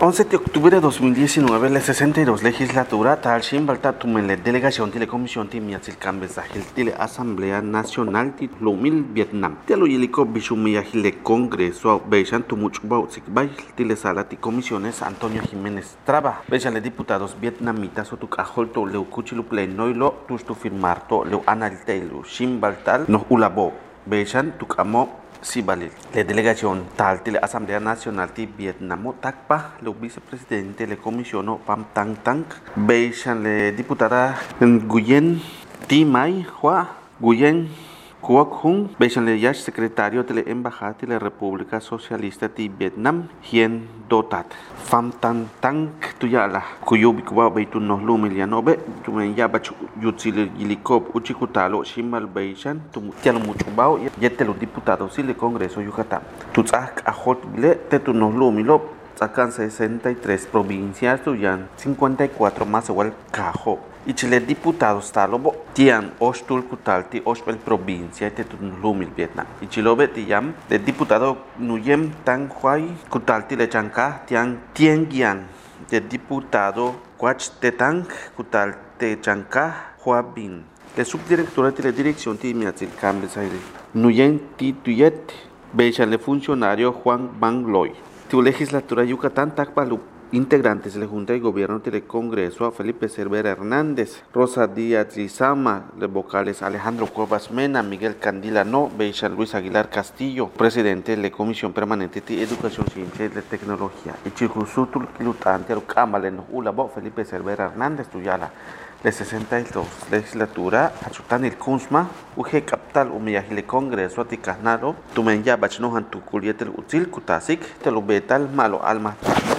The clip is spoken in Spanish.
11 de octubre de 2019, la 62 legislatura, tal Shimbalta Tumele, Delegación de la Comisión de Miatzil Cambesajil de la Asamblea Nacional de Lumil Vietnam. De lo yelico Bishumiyahile Congreso, Beishan Tumuchbau Sikbay, de la Sala de Comisiones Antonio Jiménez Traba. Beishan diputados vietnamitas o tucajolto leu cuchiluple noilo, tusto firmarto leu analtelu Shimbaltal, no ulabo. Beishan tucamo. Sibalil. La delegación tal de la Asamblea Nacional de Vietnam, Takpa, el vicepresidente de la Comisión Pam Tang Tang, Beishan, la diputada Nguyen Thi Mai Hoa, Nguyen Quoc Hung, Beishan, el secretario de la Embajada de la República Socialista de Vietnam, Hien Do Tat, Pham Tang Tang Tuyala, Kuyubikwa Beitun no Lumilianobe, Tumen Yabach Yutzil Yilikop, Uchikutalo, Shimal Beishan, Tumutialo Muchubao, Yetelo diputados y el Congreso Yucatán. Tutzak Ajot Bile, Tetunos Lumilop, sacan 63 provincias, tuyan 54 más igual Cajo. Y Chile diputados talobo tian ostul kutalti ospel provincia te lumil Vietnam. Y chilobe tiam de diputado Nuyem Tang Huay kutalti le chanka tian Tien Gian de diputado Quach Tetang kutalti chanka Hua Bin. La subdirectora de la Dirección de Miatzil Cambesajil Nuyen Thi Tuyet Beishan le funcionario Juan Van Loy. Tu legislatura Yucatán Takpalu integrantes de la Junta de Gobierno del Congreso, Felipe Cervera Hernández, Rosa Díaz Lizama, los vocales Alejandro Cuevas Mena, Miguel Candilano, Beishan Luis Aguilar Castillo, presidente de la Comisión Permanente de Educación, Ciencia y Tecnología, y Chicusutul Kilutante, Alcamalen, Ulabo, Felipe Cervera Hernández, Tuyala, la 62 legislatura, Achutan el Kunzma, Uje Capital, Umiyahile Congreso, Aticanaro, Tumenya Bachnohan Tuculietel Utzil Kutasik, Telubetal Malo Alma.